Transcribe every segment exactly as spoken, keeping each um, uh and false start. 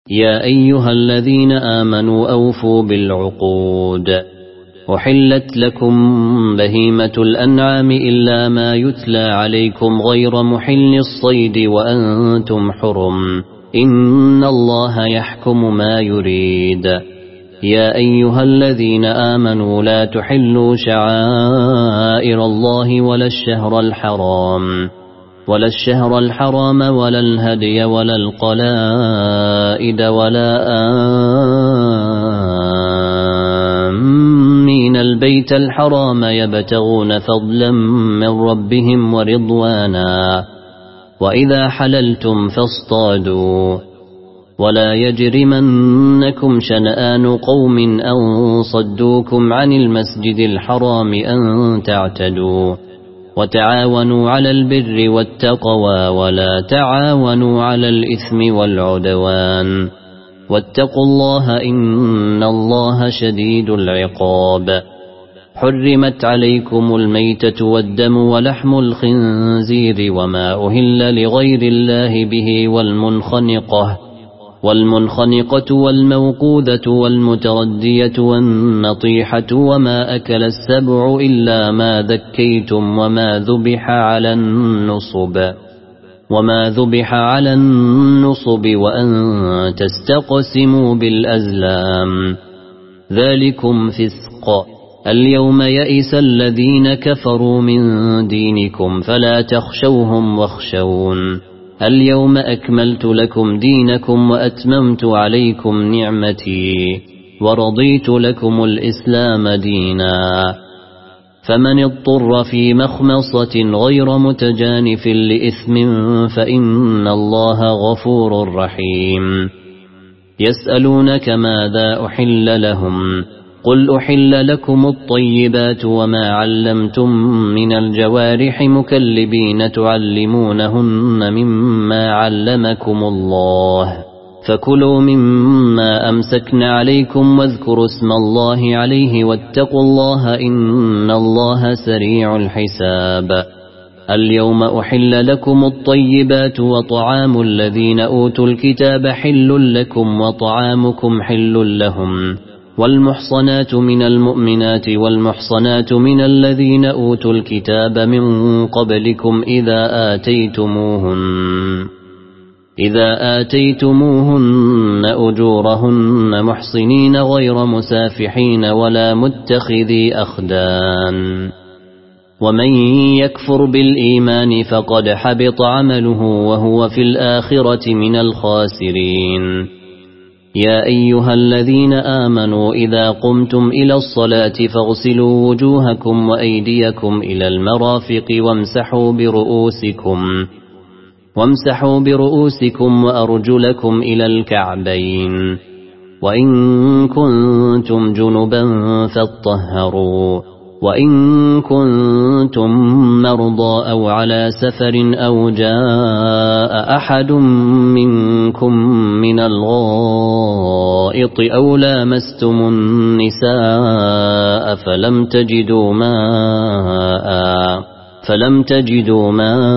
يا أيها الذين آمنوا أوفوا بالعقود أحلت لكم بهيمة الأنعام إلا ما يتلى عليكم غير محل الصيد وأنتم حرم إن الله يحكم ما يريد يا أيها الذين آمنوا لا تحلوا شعائر الله ولا الشهر الحرام ولا الشهر الحرام ولا الهدي ولا القلائد ولا آمين البيت الحرام يبتغون فضلا من ربهم ورضوانا وإذا حللتم فاصطادوا ولا يجرمنكم شنآن قوم أن صدوكم عن المسجد الحرام أن تعتدوا وتعاونوا على البر والتقوى ولا تعاونوا على الإثم والعدوان واتقوا الله إن الله شديد العقاب حرمت عليكم الميتة والدم ولحم الخنزير وما أهل لغير الله به والمنخنقة والمنخنقة والموقوذة والمتردية والنطيحة وما أكل السبع إلا ما ذكيتم وما ذبح على النصب وما ذبح على النصب وأن تستقسموا بالأزلام ذلكم فسق اليوم يئس الذين كفروا من دينكم فلا تخشوهم واخشون اليوم أكملت لكم دينكم وأتممت عليكم نعمتي ورضيت لكم الإسلام دينا فمن اضطر في مخمصة غير متجانف لإثم فإن الله غفور رحيم يسألونك ماذا أحل لهم قل أحل لكم الطيبات وما علمتم من الجوارح مكلبين تعلمونهن مما علمكم الله فكلوا مما أمسكن عليكم واذكروا اسم الله عليه واتقوا الله إن الله سريع الحساب اليوم أحل لكم الطيبات وطعام الذين أوتوا الكتاب حل لكم وطعامكم حل لهم والمحصنات من المؤمنات والمحصنات من الذين أوتوا الكتاب من قبلكم إذا آتيتموهن إذا آتيتموهن أجورهن محصنين غير مسافحين ولا متخذي أخدان ومن يكفر بالإيمان فقد حبط عمله وهو في الآخرة من الخاسرين يا أيها الذين آمنوا إذا قمتم إلى الصلاة فاغسلوا وجوهكم وأيديكم إلى المرافق وامسحوا برؤوسكم وامسحوا برؤوسكم وأرجلكم إلى الكعبين وإن كنتم جنبا فاطهروا وإن كنتم مرضى أو على سفر أو جاء أحد منكم من الغائط أو لامستم النساء فلم تجدوا ماء فلم تجدوا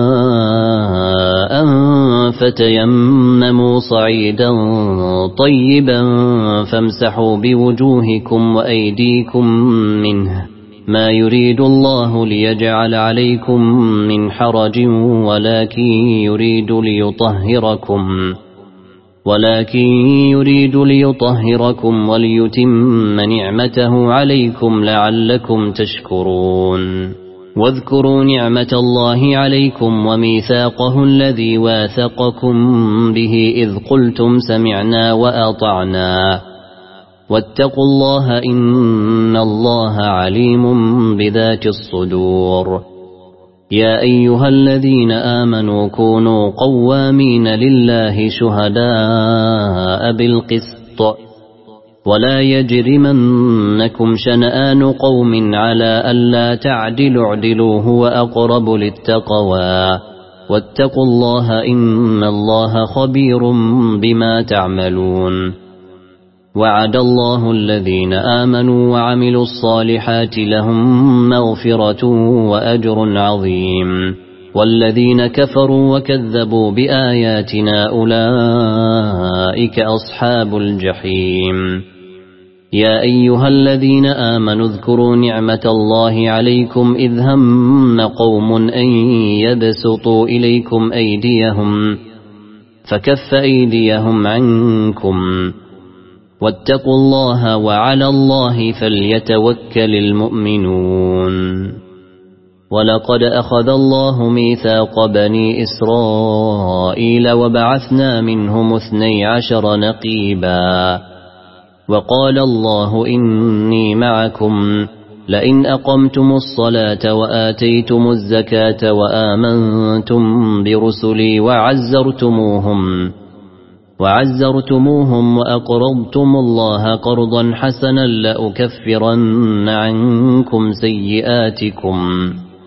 ماء فتيمموا صعيدا طيبا فامسحوا بوجوهكم وأيديكم منه ما يريد الله ليجعل عليكم من حرج ولكن يريد ليطهركم ولكن يريد ليطهركم وليتم نعمته عليكم لعلكم تشكرون واذكروا نعمة الله عليكم وميثاقه الذي واثقكم به إذ قلتم سمعنا وأطعنا واتقوا الله إن الله عليم بذات الصدور يا أيها الذين آمنوا كونوا قوامين لله شهداء بالقسط ولا يجرمنكم شنآن قوم على ألا تعدلوا اعدلوا هو أقرب للتقوى واتقوا الله إن الله خبير بما تعملون وعد الله الذين آمنوا وعملوا الصالحات لهم مغفرة وأجر عظيم والذين كفروا وكذبوا بآياتنا أولئك أولئك أصحاب الجحيم يا أيها الذين آمنوا اذكروا نعمة الله عليكم إذ هم قوم أن يبسطوا إليكم أيديهم فكف أيديهم عنكم واتقوا الله وعلى الله فليتوكل المؤمنون ولقد أخذ الله ميثاق بني إسرائيل وبعثنا منهم اثني عشر نقيبا وقال الله إني معكم لئن أقمتم الصلاة وآتيتم الزكاة وآمنتم برسلي وعزرتموهم وعزرتموهم وأقرضتم الله قرضا حسنا لأكفرن عنكم سيئاتكم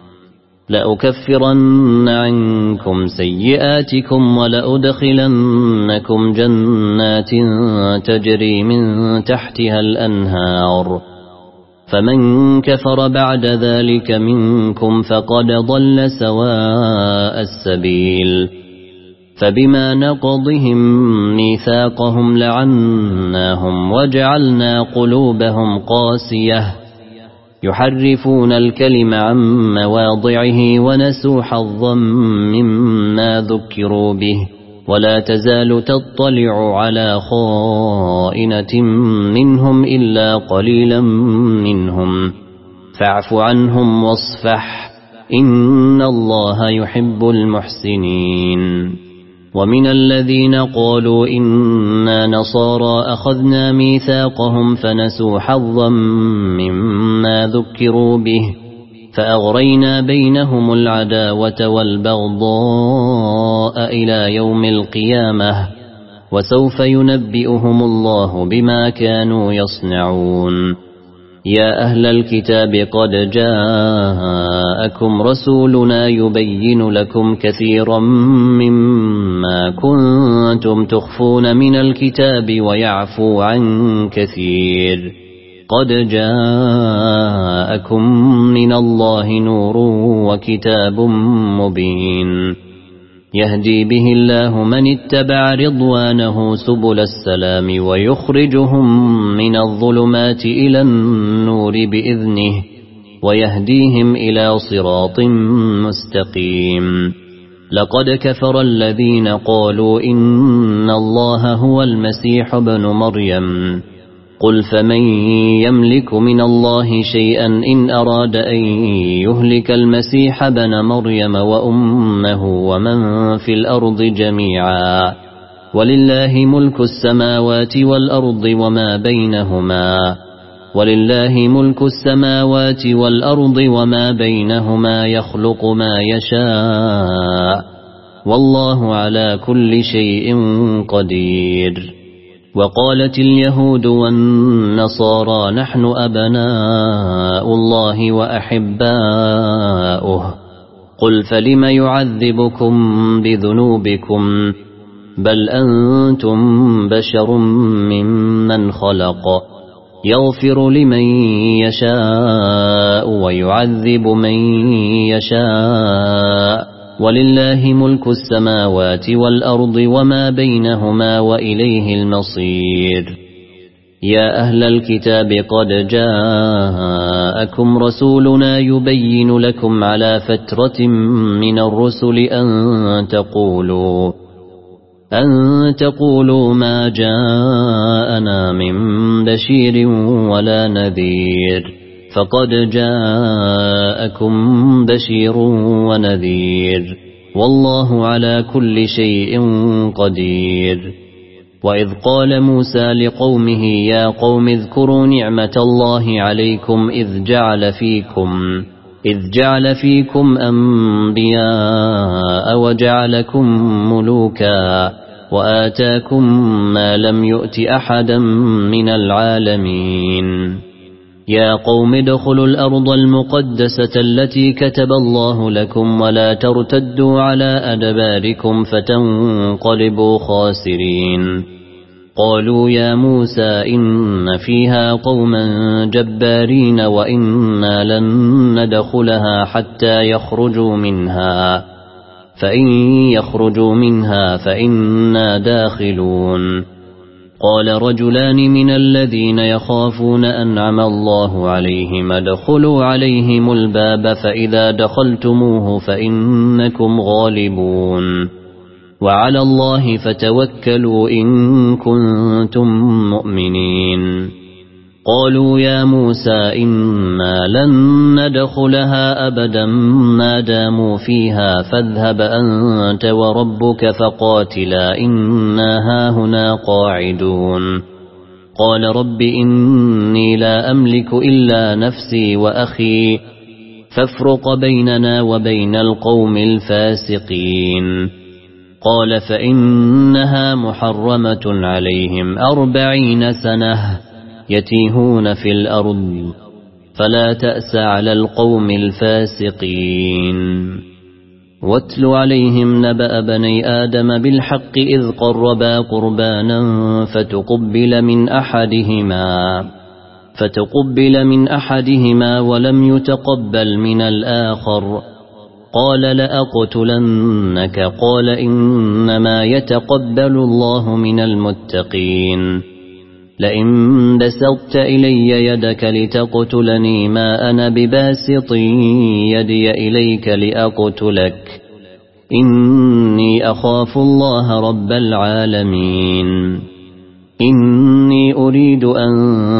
لأكفرن عنكم سيئاتكم ولأدخلنكم جنات تجري من تحتها الأنهار فمن كفر بعد ذلك منكم فقد ضل سواء السبيل فبما نقضهم ميثاقهم لعناهم وجعلنا قلوبهم قاسية يحرفون الكلم عن مواضعه ونسوا حظا مما ذكروا به ولا تزال تطلع على خائنة منهم إلا قليلا منهم فاعف عنهم واصفح إن الله يحب المحسنين ومن الذين قالوا إنا نصارى أخذنا ميثاقهم فنسوا حظا مما ذكروا به فأغرينا بينهم العداوة والبغضاء إلى يوم القيامة وسوف ينبئهم الله بما كانوا يصنعون يا أهل الكتاب قد جاءكم رسولنا يبين لكم كثيرا مما كنتم تخفون من الكتاب ويعفو عن كثير قد جاءكم من الله نور وكتاب مبين يهدي به الله من اتبع رضوانه سبل السلام ويخرجهم من الظلمات إلى النور بإذنه ويهديهم إلى صراط مستقيم لقد كفر الذين قالوا إن الله هو المسيح ابن مريم قل فمن يملك من الله شيئا إن أراد أن يهلك المسيح ابن مريم وأمه ومن في الأرض جميعا ولله ملك السماوات والأرض وما بينهما ولله ملك السماوات والأرض وما بينهما يخلق ما يشاء والله على كل شيء قدير وقالت اليهود والنصارى نحن أبناء الله وأحباؤه قل فلم يعذبكم بذنوبكم بل أنتم بشر ممن خلق يغفر لمن يشاء ويعذب من يشاء ولله ملك السماوات والأرض وما بينهما وإليه المصير يا أهل الكتاب قد جاءكم رسولنا يبين لكم على فترة من الرسل أن تقولوا أن تقولوا ما جاءنا من بشير ولا نذير فقد جاءكم بشير ونذير والله على كل شيء قدير وإذ قال موسى لقومه يا قوم اذكروا نعمة الله عليكم إذ جعل فيكم إذ جعل فيكم أنبياء وجعلكم ملوكا وآتاكم ما لم يؤت أحدا من العالمين يا قوم ادخلوا الأرض المقدسة التي كتب الله لكم ولا ترتدوا على أدباركم فتنقلبوا خاسرين قالوا يا موسى إن فيها قوما جبارين وإنا لن ندخلها حتى يخرجوا منها فإن يخرجوا منها فإنا داخلون قال رجلان من الذين يخافون أنعم الله عليهم ادخلوا عليهم الباب فإذا دخلتموه فإنكم غالبون وعلى الله فتوكلوا إن كنتم مؤمنين قالوا يا موسى إنا لن ندخلها أبدا ما داموا فيها فاذهب أنت وربك فقاتلا إنا هاهنا قاعدون قال رب إني لا أملك إلا نفسي وأخي فافرق بيننا وبين القوم الفاسقين قال فإنها محرمة عليهم أربعين سنة يتيهون في الأرض فلا تأس على القوم الفاسقين واتل عليهم نبأ بني آدم بالحق إذ قربا قربانا فتقبل من أحدهما فتقبل من أحدهما ولم يتقبل من الآخر قال لأقتلنك قال إنما يتقبل الله من المتقين لئن بسطت إلي يدك لتقتلني ما أنا بباسط يدي إليك لأقتلك إني أخاف الله رب العالمين إني أريد أن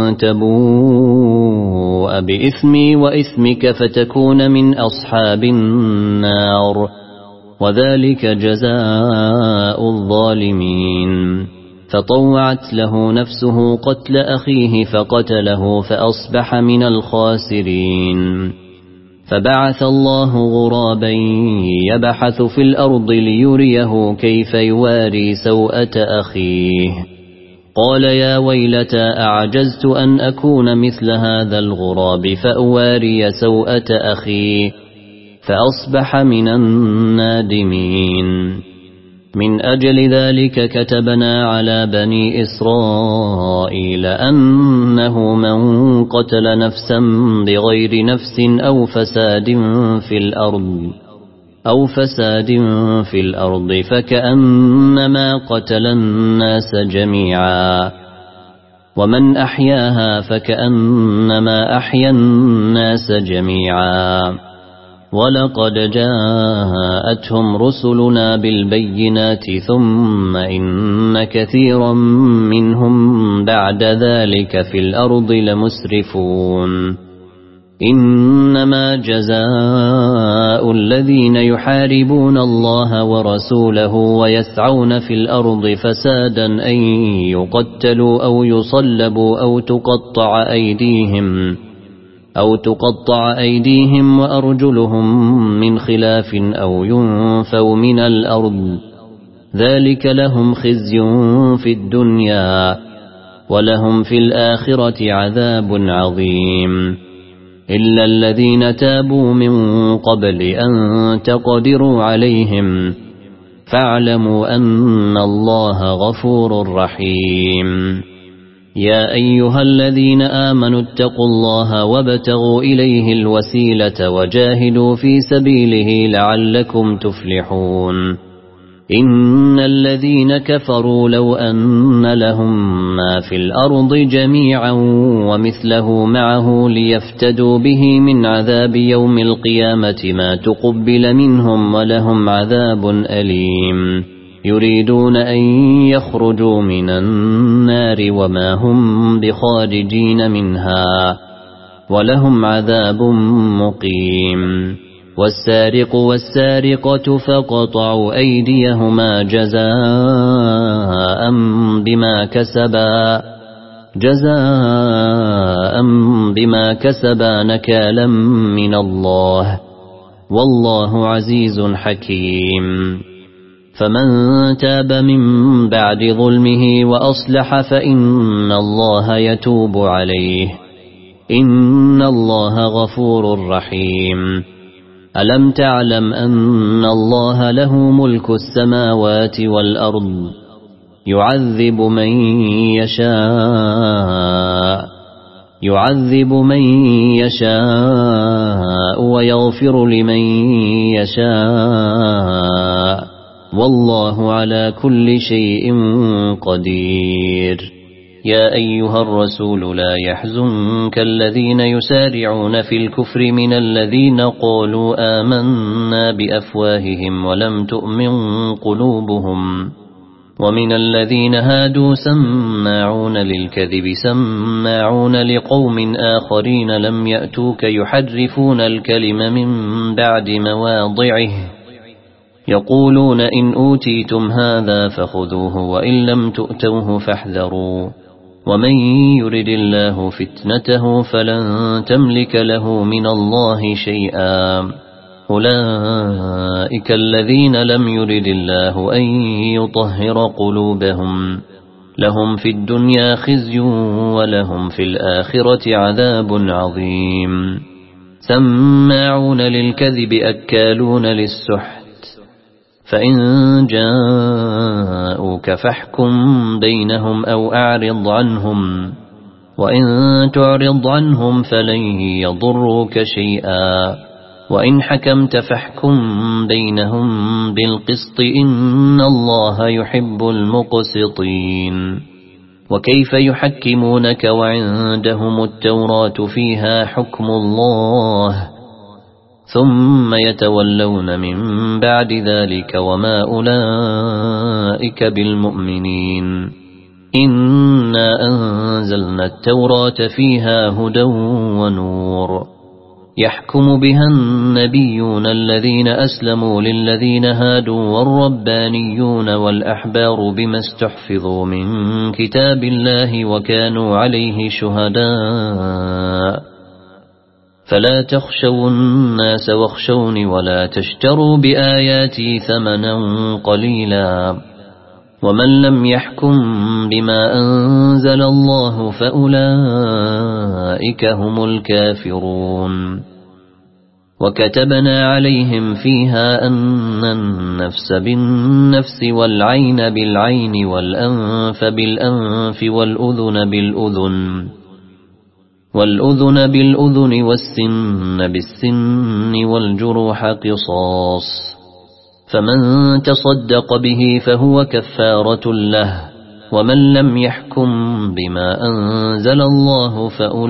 تبوء بإثمي وإثمك فتكون من أصحاب النار وذلك جزاء الظالمين فطوعت له نفسه قتل أخيه فقتله فأصبح من الخاسرين فبعث الله غرابا يبحث في الأرض ليريه كيف يواري سوءة أخيه قال يا ويلتى أعجزت أن أكون مثل هذا الغراب فأواري سوءة أخي فأصبح من النادمين من أجل ذلك كتبنا على بني إسرائيل أنه من قتل نفسا بغير نفس أو فساد في الأرض أو فساد في الأرض فكأنما قتل الناس جميعا ومن أحياها فكأنما أحيا الناس جميعا ولقد جاءتهم رسلنا بالبينات ثم إن كثيرا منهم بعد ذلك في الأرض لمسرفون إنما جزاء الذين يحاربون الله ورسوله ويسعون في الأرض فسادا أن يقتلوا أو يصلبوا أو تقطع أيديهم أو تقطع أيديهم وأرجلهم من خلاف أو ينفوا من الأرض ذلك لهم خزي في الدنيا ولهم في الآخرة عذاب عظيم إلا الذين تابوا من قبل أن تقدروا عليهم فاعلموا أن الله غفور رحيم يا أيها الذين آمنوا اتقوا الله وابتغوا إليه الوسيلة وجاهدوا في سبيله لعلكم تفلحون إن الذين كفروا لو أن لهم ما في الأرض جميعا ومثله معه ليفتدوا به من عذاب يوم القيامة ما تقبل منهم ولهم عذاب أليم يريدون أن يخرجوا من النار وما هم بخارجين منها ولهم عذاب مقيم والسارق والسارقة فقطعوا أيديهما جزاء بما كسبا جزاء بما كسبا نكالا من الله والله عزيز حكيم فمن تاب من بعد ظلمه وأصلح فإن الله يتوب عليه إن الله غفور رحيم ألم تعلم أن الله له ملك السماوات والأرض يعذب من يشاء يعذب من يشاء ويغفر لمن يشاء والله على كل شيء قدير. يا أيها الرسول لا يحزنك الذين يسارعون في الكفر من الذين قالوا آمنا بأفواههم ولم تؤمن قلوبهم، ومن الذين هادوا سماعون للكذب سماعون لقوم آخرين لم يأتوك يحرفون الكلم من بعد مواضعه، يقولون إن أوتيتم هذا فخذوه وإن لم تؤتوه فاحذروا، ومن يرد الله فتنته فلن تملك له من الله شيئا. أولئك الذين لم يرد الله أن يطهر قلوبهم، لهم في الدنيا خزي ولهم في الآخرة عذاب عظيم. سماعون للكذب أكالون للسحت، فإن جاءوك فاحكم بينهم أو أعرض عنهم، وإن تعرض عنهم فلن يضروك شيئا، وإن حكمت فاحكم بينهم بالقسط إن الله يحب المقسطين. وكيف يحكمونك وعندهم التوراة فيها حكم الله ثم يتولون من بعد ذلك وما أولئك بالمؤمنين. إنا أنزلنا التوراة فيها هدى ونور، يحكم بها النبيون الذين أسلموا للذين هادوا والربانيون والأحبار بما استحفظوا من كتاب الله وكانوا عليه شهداء. فلا تخشوا الناس واخشوني ولا تشتروا بآياتي ثمنا قليلا، ومن لم يحكم بما أنزل الله فأولئك هم الكافرون. وكتبنا عليهم فيها أن النفس بالنفس والعين بالعين والأنف بالأنف والأذن بالأذن والأذن بالأذن والسن بالسن والجروح قصاص، فمن تصدق به فهو كفارة له، ومن لم يحكم بما أنزل الله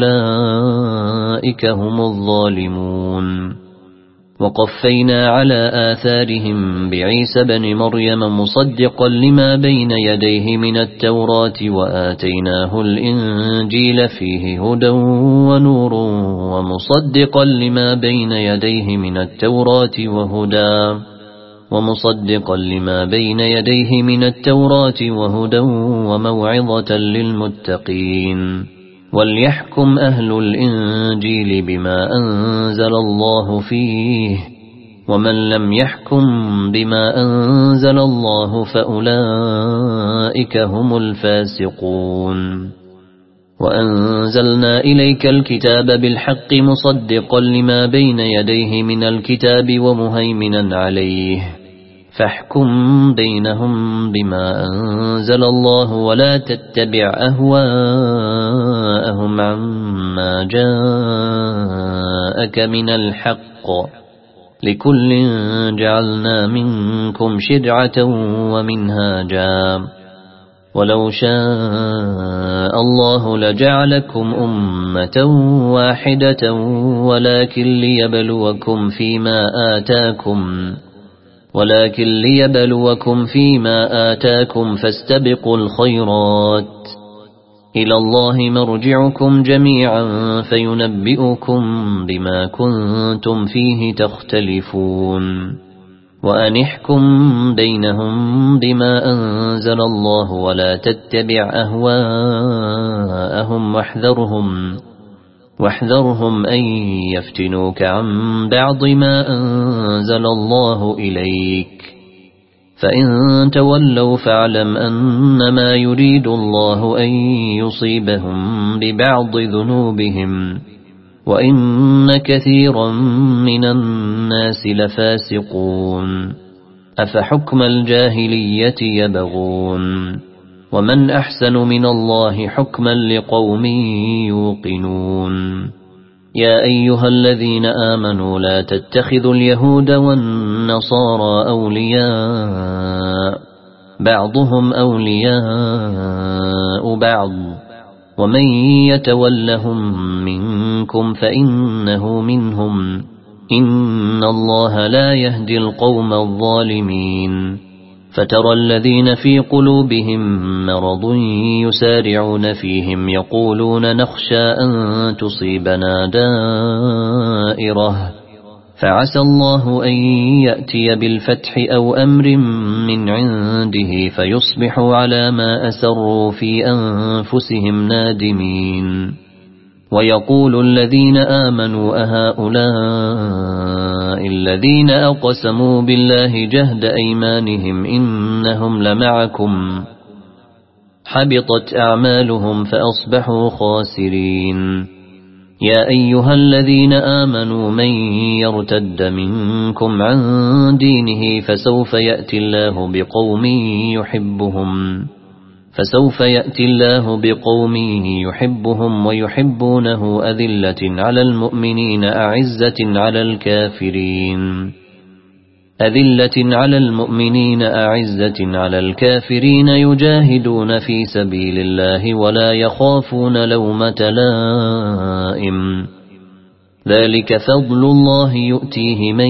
فأولئك هم الظالمون. وقفينا على آثارهم بعيسى بن مريم مصدقا لما بين يديه من التوراة وآتيناه الإنجيل فيه هدى ونور ومصدقا لما بين يديه من التوراة وهدى ومصدقا لما بين يديه من التوراة وهدى وموعظة للمتقين. وليحكم أهل الإنجيل بما أنزل الله فيه، ومن لم يحكم بما أنزل الله فأولئك هم الفاسقون. وأنزلنا إليك الكتاب بالحق مصدقا لما بين يديه من الكتاب ومهيمنا عليه، فاحكم بينهم بما أنزل الله ولا تتبع أهواءهم عما جاءك من الحق، لكل جعلنا منكم شرعة ومنهاجا، ولو شاء الله لجعلكم أمة واحدة ولكن ليبلوكم فيما آتاكم ولكن ليبلوكم فيما آتاكم فاستبقوا الخيرات، إلى الله مرجعكم جميعا فينبئكم بما كنتم فيه تختلفون. وأنحكم بينهم بما أنزل الله ولا تتبع أهواءهم واحذرهم واحذرهم أن يفتنوك عن بعض ما أنزل الله إليك، فإن تولوا فاعلم أنما يريد الله أن يصيبهم ببعض ذنوبهم، وإن كثيرا من الناس لفاسقون. أفحكم الجاهلية يبغون، ومن أحسن من الله حكما لقوم يوقنون. يا أيها الذين آمنوا لا تتخذوا اليهود والنصارى أولياء بعضهم أولياء بعض ومن يتولهم منكم فإنه منهم إن الله لا يهدي القوم الظالمين فترى الذين في قلوبهم مرض يسارعون فيهم يقولون نخشى أن تصيبنا دائرة فعسى الله أن يأتي بالفتح أو أمر من عنده فيصبحوا على ما أسروا في أنفسهم نادمين ويقول الذين آمنوا أهؤلاء الذين أقسموا بالله جهد أيمانهم إنهم لمعكم حبطت أعمالهم فأصبحوا خاسرين يا أيها الذين آمنوا من يرتد منكم عن دينه فسوف يأتي الله بقوم يحبهم فسوف يأتي الله بقوم يحبهم ويحبونه أذلة على المؤمنين أعزة على الكافرين أذلة على المؤمنين أعزة على الكافرين يجاهدون في سبيل الله ولا يخافون لومة لائم ذلك فضل الله يؤتيه من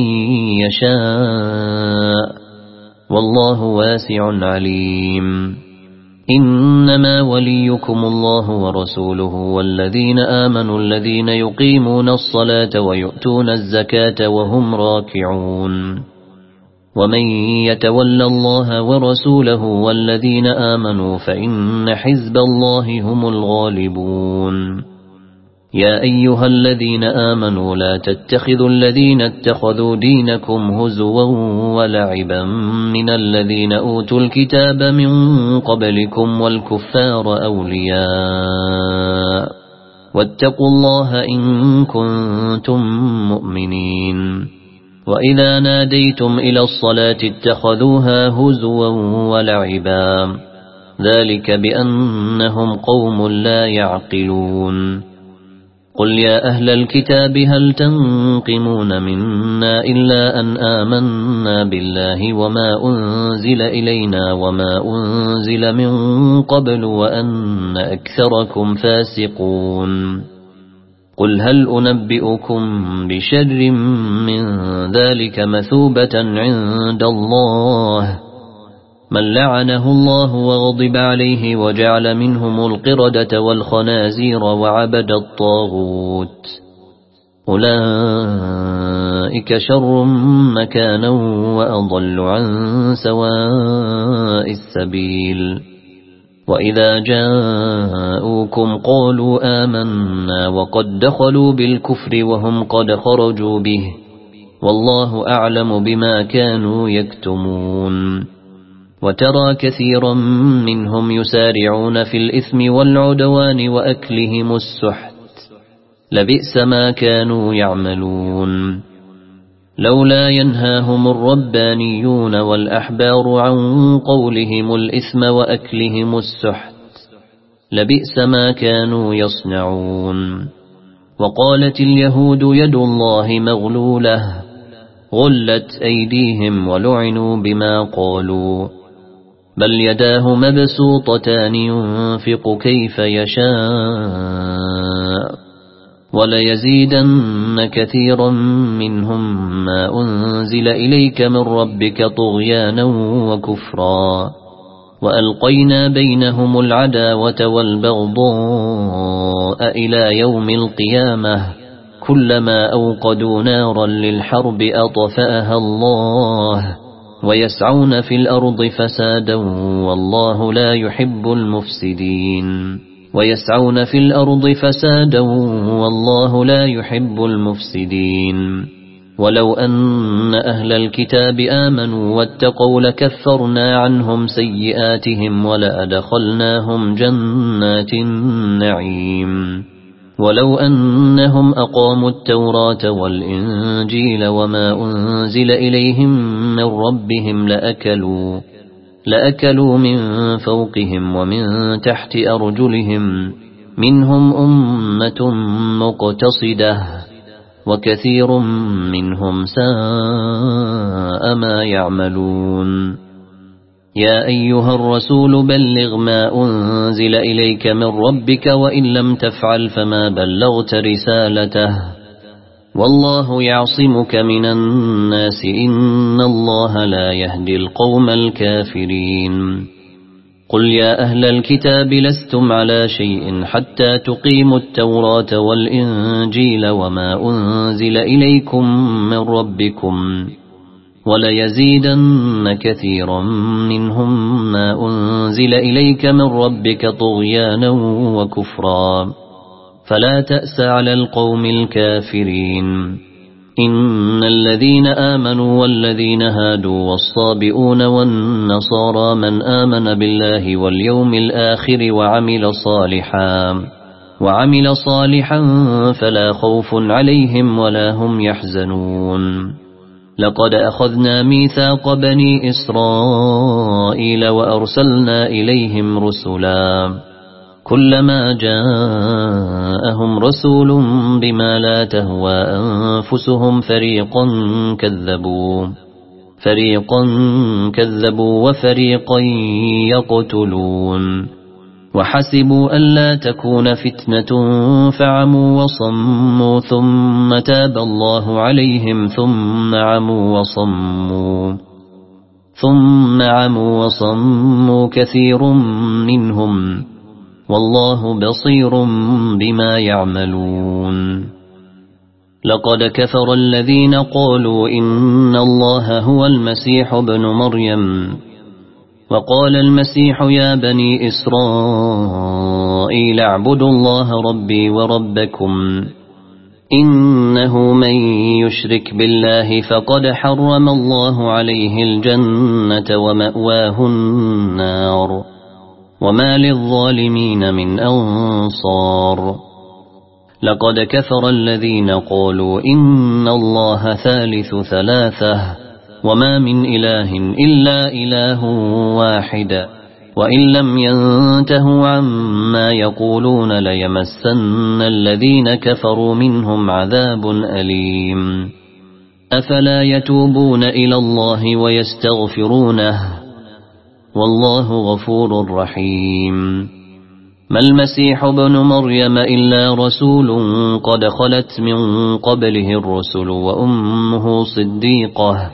يشاء والله واسع عليم إنما وليكم الله ورسوله والذين آمنوا الذين يقيمون الصلاة ويؤتون الزكاة وهم راكعون ومن يتولى الله ورسوله والذين آمنوا فإن حزب الله هم الغالبون يا أيها الذين آمنوا لا تتخذوا الذين اتخذوا دينكم هزوا ولعبا من الذين أوتوا الكتاب من قبلكم والكفار أولياء واتقوا الله إن كنتم مؤمنين وإذا ناديتم إلى الصلاة اتخذوها هزوا ولعبا ذلك بأنهم قوم لا يعقلون قل يا أهل الكتاب هل تنقمون منا إلا أن آمنا بالله وما أنزل إلينا وما أنزل من قبل وأن أكثركم فاسقون قل هل أنبئكم بشر من ذلك مثوبة عند الله من لعنه الله وغضب عليه وجعل منهم القردة والخنازير وعبد الطاغوت أولئك شر مكانا وأضل عن سواء السبيل وإذا جاءوكم قالوا آمنا وقد دخلوا بالكفر وهم قد خرجوا به والله أعلم بما كانوا يكتمون وترى كثيرا منهم يسارعون في الإثم والعدوان وأكلهم السحت لبئس ما كانوا يعملون لولا ينهاهم الربانيون والأحبار عن قولهم الإثم وأكلهم السحت لبئس ما كانوا يصنعون وقالت اليهود يد الله مغلولة غلت أيديهم ولعنوا بما قالوا بل يداه مبسوطتان ينفق كيف يشاء وليزيدن كثيرا منهم ما أنزل إليك من ربك طغيانا وكفرا وألقينا بينهم العداوة والبغضاء إلى يوم القيامة كلما أوقدوا نارا للحرب أطفأها الله ويسعون في الأرض فسادا والله لا يحب المفسدين ويسعون في الأرض فسادا والله لا يحب المفسدين ولو أن أهل الكتاب آمنوا واتقوا لكفرنا عنهم سيئاتهم ولأدخلناهم جنات النعيم ولو أنهم أقاموا التوراة والإنجيل وما أنزل إليهم من ربهم لأكلوا لأكلوا من فوقهم ومن تحت أرجلهم منهم أمة مقتصدة وكثير منهم ساء ما يعملون يا أيها الرسول بلغ ما أنزل إليك من ربك وإن لم تفعل فما بلغت رسالته والله يعصمك من الناس إن الله لا يهدي القوم الكافرين قل يا أهل الكتاب لستم على شيء حتى تقيموا التوراة والإنجيل وما أنزل إليكم من ربكم وليزيدن كثيرا منهم ما أنزل إليك من ربك طغيانا وكفرا فلا تأس على القوم الكافرين إن الذين آمنوا والذين هادوا والصابئون والنصارى من آمن بالله واليوم الآخر وعمل صالحا وعمل صالحا فلا خوف عليهم ولا هم يحزنون لقد أخذنا ميثاق بني إسرائيل وأرسلنا إليهم رسلا كلما جاءهم رسول بما لا تهوى أنفسهم فريقا كذبوا فريقا كذبوا وفريقا يقتلون وحسبوا ألا تكون فتنة فعموا وصموا ثم تاب الله عليهم ثم عموا وصموا ثم عموا وصموا كثير منهم والله بصير بما يعملون لقد كفر الذين قالوا إن الله هو المسيح ابن مريم وقال المسيح يا بني إسرائيل اعبدوا الله ربي وربكم إنه من يشرك بالله فقد حرم الله عليه الجنة ومأواه النار وما للظالمين من أنصار لقد كفر الذين قالوا إن الله ثالث ثلاثة وما من إله إلا إله واحد وإن لم ينتهوا عما يقولون ليمسن الذين كفروا منهم عذاب أليم أفلا يتوبون إلى الله ويستغفرونه والله غفور رحيم ما المسيح ابن مريم إلا رسول قد خلت من قبله الرسل وأمه صديقة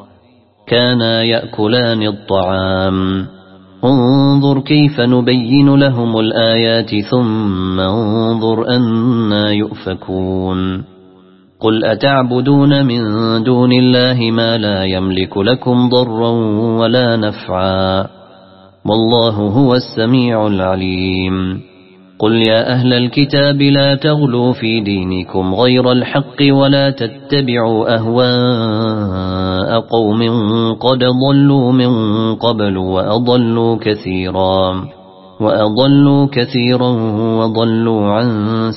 كانا يأكلان الطعام انظر كيف نبين لهم الآيات ثم انظر أنا يؤفكون قل أتعبدون من دون الله ما لا يملك لكم ضرا ولا نفعا والله هو السميع العليم قل يا أهل الكتاب لا تغلوا في دينكم غير الحق ولا تتبعوا أهواء قوم قد ضلوا من قبل وأضلوا كثيرا وأضلوا كثيرا وضلوا عن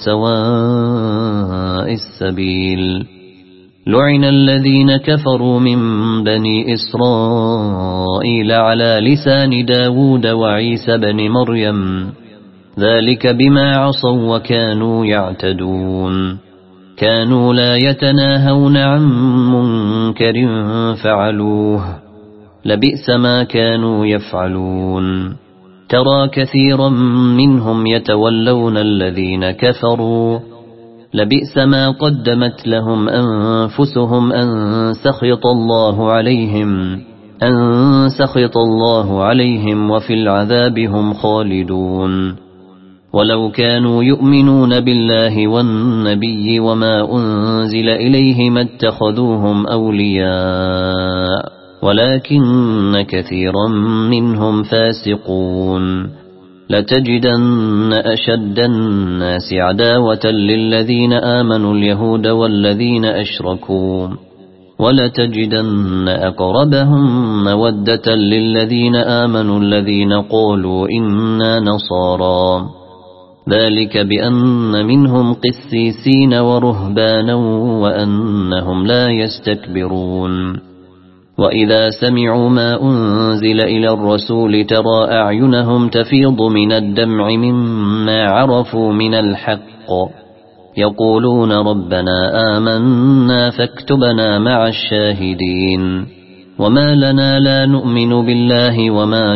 سواء السبيل لعن الذين كفروا من بني إسرائيل على لسان داود وعيسى بن مريم ذلك بما عصوا وكانوا يعتدون كانوا لا يتناهون عن منكر فعلوه لبئس ما كانوا يفعلون ترى كثيرا منهم يتولون الذين كفروا لبئس ما قدمت لهم أنفسهم أن سخط الله عليهم أن سخط الله عليهم وفي العذاب هم خالدون ولو كانوا يؤمنون بالله والنبي وما أنزل إليه ما اتخذوهم أولياء ولكن كثيرا منهم فاسقون لتجدن أشد الناس عداوة للذين آمنوا اليهود والذين أشركوا ولتجدن أقربهم مودة للذين آمنوا الذين قالوا إنا نصارى ذلك بأن منهم قسيسين ورهبانا وأنهم لا يستكبرون وإذا سمعوا ما أنزل إلى الرسول ترى أعينهم تفيض من الدمع مما عرفوا من الحق يقولون ربنا آمنا فاكتبنا مع الشاهدين وما لنا لا نؤمن بالله وما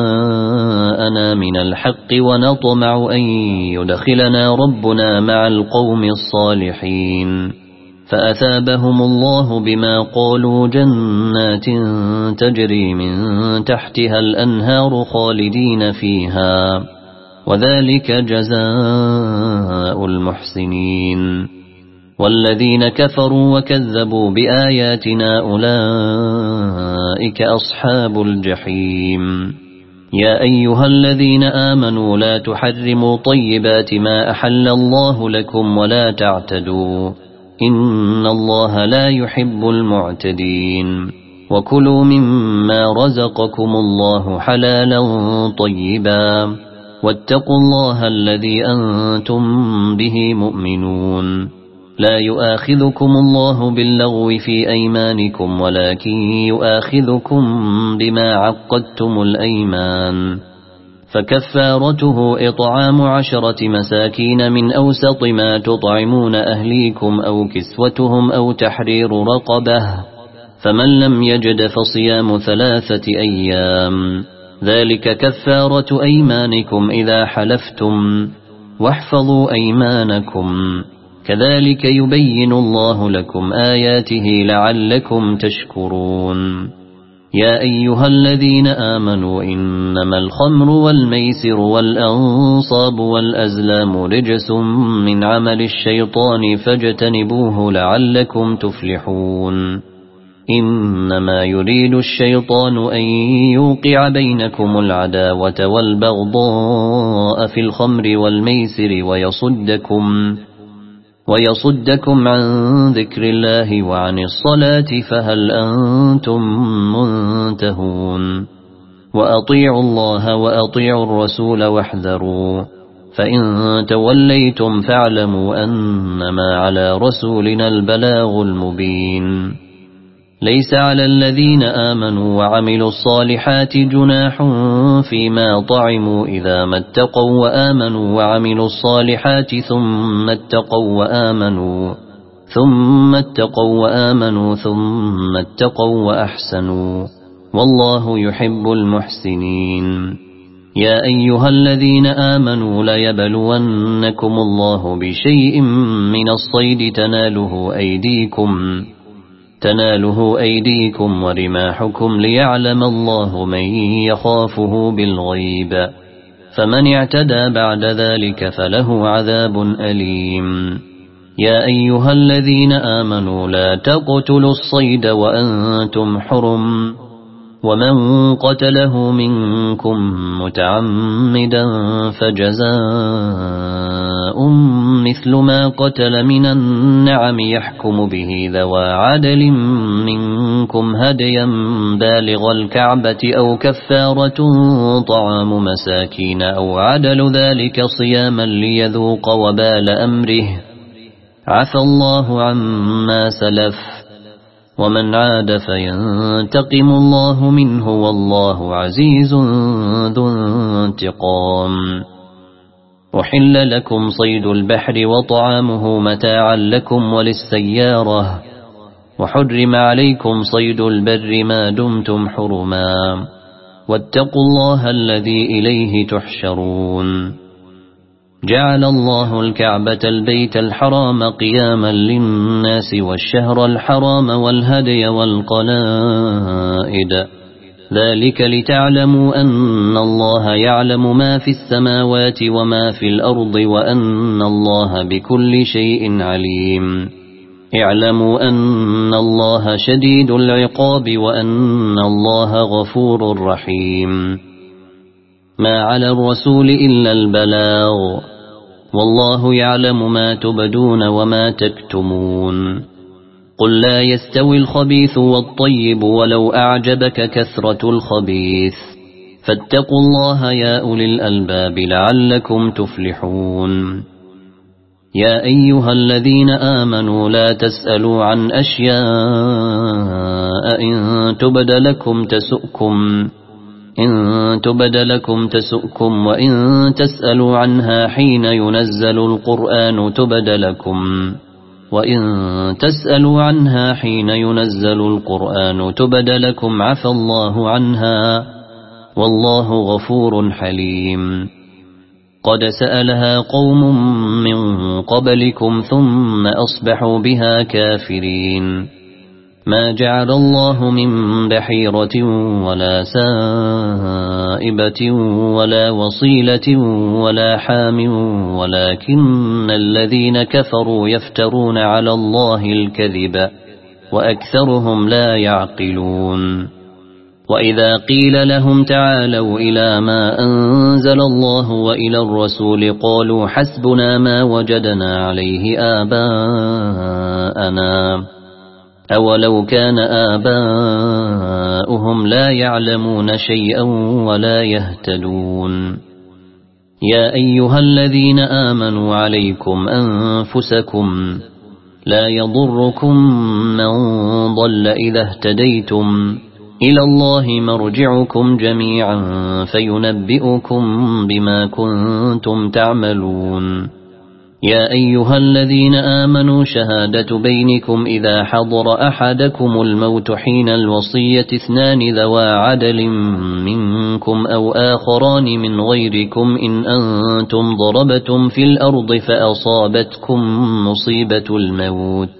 جاءنا من الحق ونطمع أن يدخلنا ربنا مع القوم الصالحين فأثابهم الله بما قالوا جنات تجري من تحتها الأنهار خالدين فيها وذلك جزاء المحسنين والذين كفروا وكذبوا بآياتنا أولئك أصحاب الجحيم يا أيها الذين آمنوا لا تحرموا طيبات ما أحل الله لكم ولا تعتدوا إن الله لا يحب المعتدين وكلوا مما رزقكم الله حلالا طيبا واتقوا الله الذي أنتم به مؤمنون لا يؤاخذكم الله باللغو في أيمانكم ولكن يؤاخذكم بما عقدتم الأيمان فكفارته إطعام عشرة مساكين من أوسط ما تطعمون أهليكم أو كسوتهم أو تحرير رقبة فمن لم يجد فصيام ثلاثة أيام ذلك كفارة أيمانكم إذا حلفتم واحفظوا أيمانكم كذلك يبين الله لكم آياته لعلكم تشكرون يا أيها الذين آمنوا إنما الخمر والميسر والأنصاب والأزلام رجس من عمل الشيطان فاجتنبوه لعلكم تفلحون إنما يريد الشيطان أن يوقع بينكم العداوة والبغضاء في الخمر والميسر ويصدكم ويصدكم عن ذكر الله وعن الصلاة فهل أنتم منتهون وأطيعوا الله وأطيعوا الرسول واحذروا فإن توليتم فاعلموا أنما على رسولنا البلاغ المبين ليس على الذين آمنوا وعملوا الصالحات جناح فيما طعموا إذا ما اتقوا وآمنوا وعملوا الصالحات ثم اتقوا وآمنوا ثم اتقوا وآمنوا ثم اتقوا وأحسنوا والله يحب المحسنين يا أيها الذين آمنوا ليبلونكم الله بشيء من الصيد تناله أيديكم تناله أيديكم ورماحكم ليعلم الله من يخافه بالغيب فمن اعتدى بعد ذلك فله عذاب أليم يا أيها الذين آمنوا لا تقتلوا الصيد وأنتم حرم ومن قتله منكم متعمدا فجزاء مثل ما قتل من النعم يحكم به ذوى عدل منكم هديا بالغ الكعبة أو كفارة طعام مساكين أو عدل ذلك صياما ليذوق وبال أمره عفى الله عما سلف ومن عاد فينتقم الله منه والله عزيز ذو انتقام أحل لكم صيد البحر وطعامه متاعا لكم وللسيارة وحرم عليكم صيد البر ما دمتم حرما واتقوا الله الذي إليه تحشرون جعل الله الكعبة البيت الحرام قياما للناس والشهر الحرام والهدي والقلائد ذلك لتعلموا أن الله يعلم ما في السماوات وما في الأرض وأن الله بكل شيء عليم اعلموا أن الله شديد العقاب وأن الله غفور رحيم ما على الرسول إلا البلاغ والله يعلم ما تبدون وما تكتمون قل لا يستوي الخبيث والطيب ولو أعجبك كثرة الخبيث فاتقوا الله يا أولي الألباب لعلكم تفلحون يا أيها الذين آمنوا لا تسألوا عن أشياء إن تبد لكم تسؤكم إن تبد لكم تسؤكم وإن تسألوا عنها حين ينزل القرآن تبد لكم وإن تسألوا عنها حين ينزل القرآن تبد لكم عفى الله عنها والله غفور حليم. قد سألها قوم من قبلكم ثم أصبحوا بها كافرين. ما جعل الله من بحيرة ولا سائبة ولا وصيلة ولا حام ولكن الذين كفروا يفترون على الله الكذب وأكثرهم لا يعقلون. وإذا قيل لهم تعالوا إلى ما أنزل الله وإلى الرسول قالوا حسبنا ما وجدنا عليه آباءنا أولو كان آباؤهم لا يعلمون شيئا ولا يهتدون. يا أيها الذين آمنوا عليكم أنفسكم لا يضركم من ضل إذا اهتديتم إلى الله مرجعكم جميعا فينبئكم بما كنتم تعملون. يا أيها الذين آمنوا شهادة بينكم إذا حضر أحدكم الموت حين الوصية اثنان ذوى عدل منكم أو آخران من غيركم إن أنتم ضربتم في الأرض فأصابتكم مصيبة الموت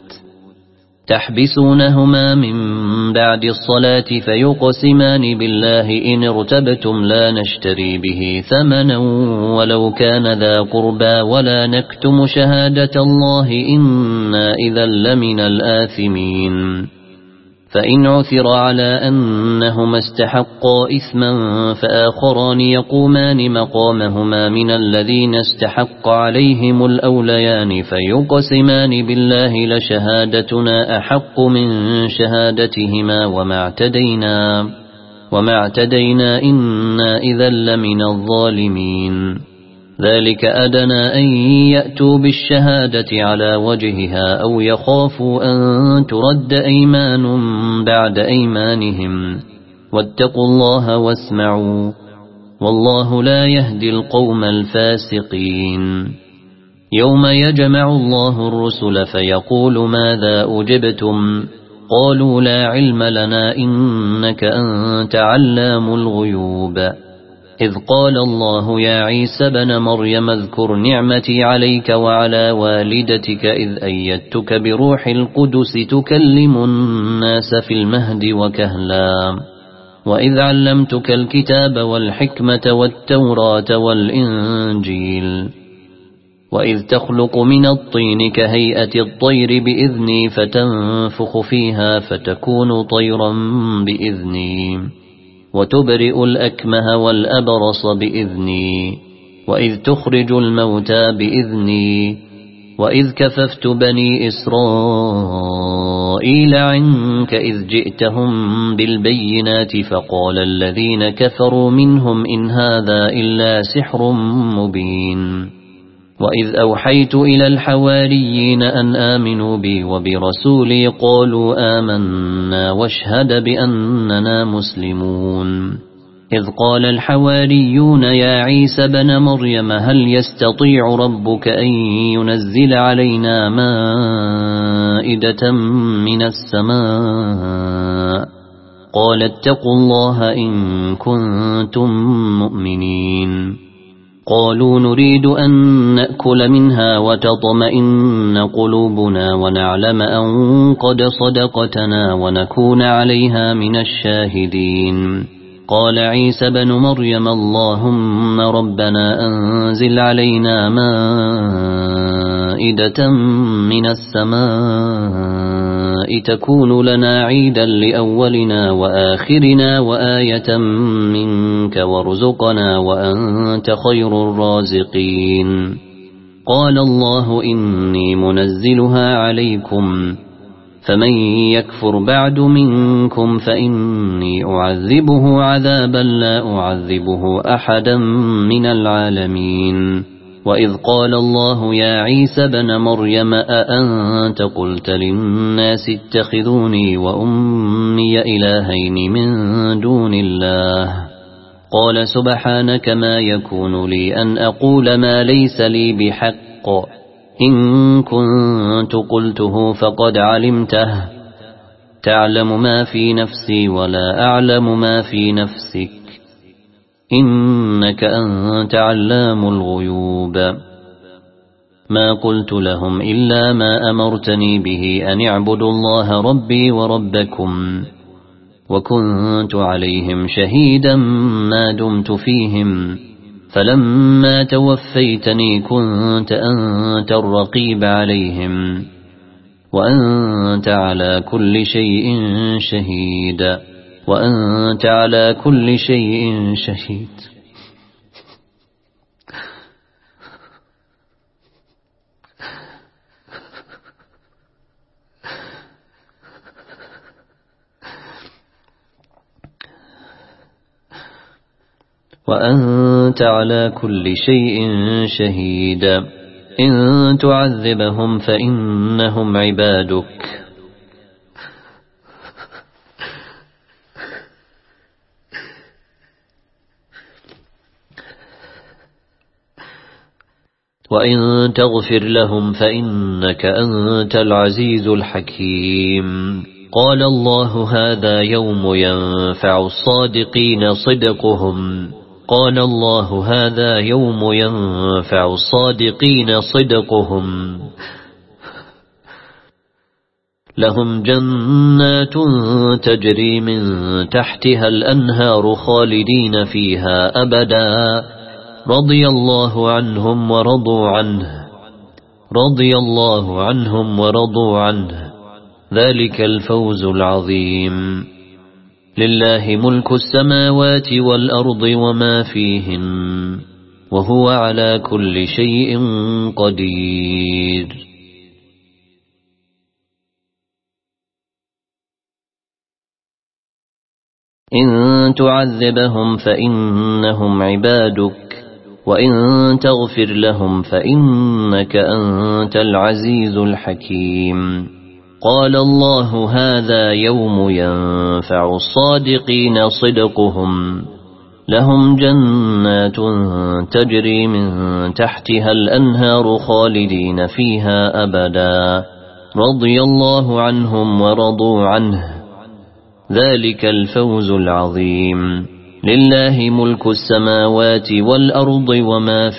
تحبسونهما من بعد الصلاة فيقسمان بالله إن ارتبتم لا نشتري به ثمنا ولو كان ذا قربى ولا نكتم شهادة الله إنا إذا لمن الآثمين. فإن عثر على أنهما استحقا إثما فآخران يقومان مقامهما من الذين استحق عليهم الأوليان فيقسمان بالله لشهادتنا أحق من شهادتهما وما اعتدينا وما اعتدينا إنا إذا لمن الظالمين. ذلك أدنى أن يأتوا بالشهادة على وجهها أو يخافوا أن ترد أيمان بعد أيمانهم واتقوا الله واسمعوا والله لا يهدي القوم الفاسقين. يوم يجمع الله الرسل فيقول ماذا أجبتم قالوا لا علم لنا إنك أنت علام الغيوب. إذ قال الله يا عيسى بن مريم اذكر نعمتي عليك وعلى والدتك إذ أيدتك بروح القدس تكلم الناس في المهد وكهلا وإذ علمتك الكتاب والحكمة والتوراة والإنجيل وإذ تخلق من الطين كهيئة الطير بإذني فتنفخ فيها فتكون طيرا بإذني وتبرئ الأكمه والأبرص بإذني وإذ تخرج الموتى بإذني وإذ كففت بني إسرائيل عنك إذ جئتهم بالبينات فقال الذين كفروا منهم إن هذا إلا سحر مبين. وإذ أوحيت إلى الحواريين أن آمنوا بي وبرسولي قالوا آمنا واشهد بأننا مسلمون. إذ قال الحواريون يا عيسى بن مريم هل يستطيع ربك أن ينزل علينا مائدة من السماء قال اتقوا الله إن كنتم مؤمنين. قالوا نريد أن نأكل منها وتطمئن قلوبنا ونعلم أن قد صدقتنا ونكون عليها من الشاهدين. قال عيسى بن مريم اللهم ربنا أنزل علينا مائدة من السماء تكون لنا عيدا لأولنا وآخرنا وآية منك وارزقنا وأنت خير الرازقين. قال الله إني منزلها عليكم فمن يكفر بعد منكم فإني أعذبه عذابا لا أعذبه أحدا من العالمين وإذ قال الله يا عيسى بن مريم أأنت قلت للناس اتخذوني وأمي إلهين من دون الله قال سبحانك ما يكون لي أن أقول ما ليس لي بحق إن كنت قلته فقد علمته تعلم ما في نفسي ولا أعلم ما في نفسك إنك أنت علام الغيوب ما قلت لهم إلا ما أمرتني به أن اعبدوا الله ربي وربكم وكنت عليهم شهيدا ما دمت فيهم فلما توفيتني كنت أنت الرقيب عليهم وأنت على كل شيء شهيد وأنت على كل شيء شهيد وأنت على كل شيء شهيد إن تعذبهم فإنهم عبادك وإن تغفر لهم فإنك أنت العزيز الحكيم قال الله هذا يوم ينفع الصادقين صدقهم قال الله هذا يوم ينفع الصادقين صدقهم لهم جنات تجري من تحتها الأنهار خالدين فيها أبدا رضي الله عنهم ورضوا عنه رضي الله عنهم ورضوا عنه ذلك الفوز العظيم لله ملك السماوات والأرض وما فيهن وهو على كل شيء قدير إن تعذبهم فإنهم عبادك وإن تغفر لهم فإنك أنت العزيز الحكيم قال الله هذا يوم ينفع الصادقين صدقهم لهم جنات تجري من تحتها الأنهار خالدين فيها أبدا رضي الله عنهم ورضوا عنه ذلك الفوز العظيم لله ملك السماوات والأرض وما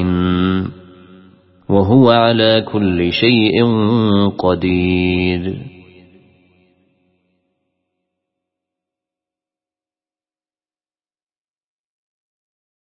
فيهن وهو على كل شيء قدير